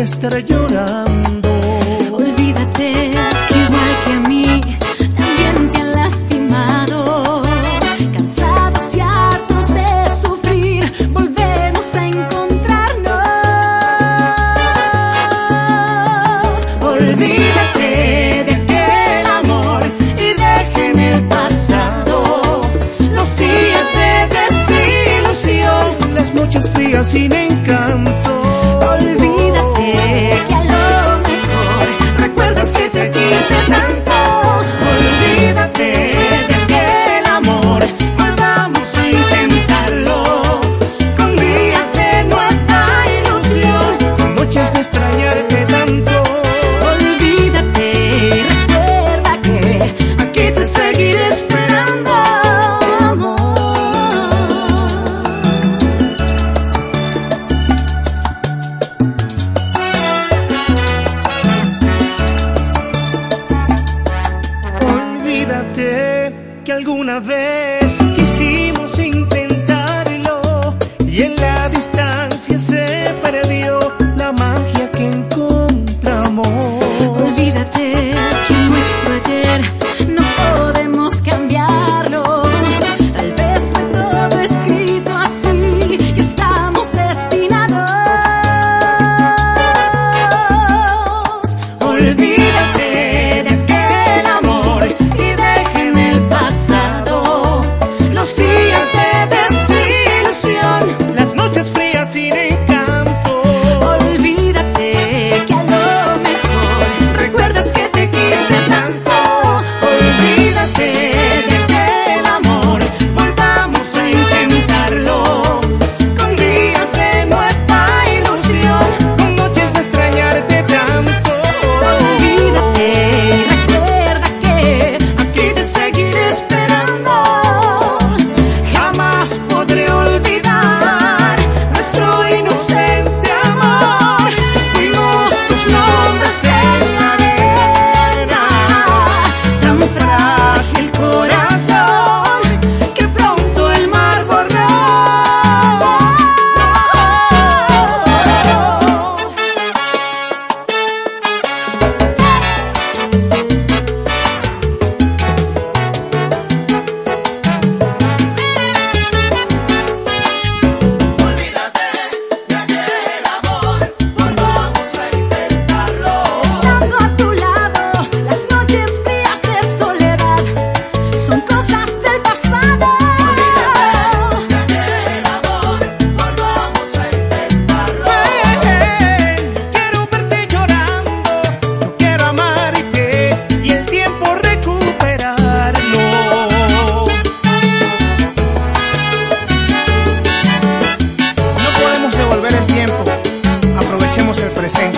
estar llorando. Olvídate que igual que a mí también te han lastimado. Cansados y hartos de sufrir, volvemos a encontrarnos. Olvídate de aquel amor y deja en el pasado los días de desilusión, las noches frías sin encanto. Olvídate que a lo mejor recuerdas que te quise tanto. Olvídate de aquel amor, volvamos a intentarlo, con días de nueva ilusión, Con noches de extrañarte tanto. olvídate y recuerda que aquí te seguiré esperando, amor. Olvídate que alguna vez quisimos intentarlo y en la distancia se perdió la magia que encontramos. Olvídate que nuestro ayer no podemos cambiarlo. Tal vez fue todo escrito así y estamos destinados. Olvídate de aquel amor y deja en el pasado los días de desilusión, Las noches frías sin encanto. olvídate que a lo mejor recuerdas que te quise tanto. Olvídate de aquel amor, volvamos a intentarlo, con días de nueva ilusión, Con noches de extrañarte tanto. olvídate y recuerda que aquí te seguiré esperando. Jamás podré olvidar nuestro inocente amor. Fuimos tus nombres en la arena, tan frágil corazón que pronto el mar borró. Estando a tu lado, las noches frías de soledad son cosas del pasado. Quiero verte llorando, yo quiero amarte y el tiempo recuperarlo. No podemos devolver el tiempo, aprovechemos el presente.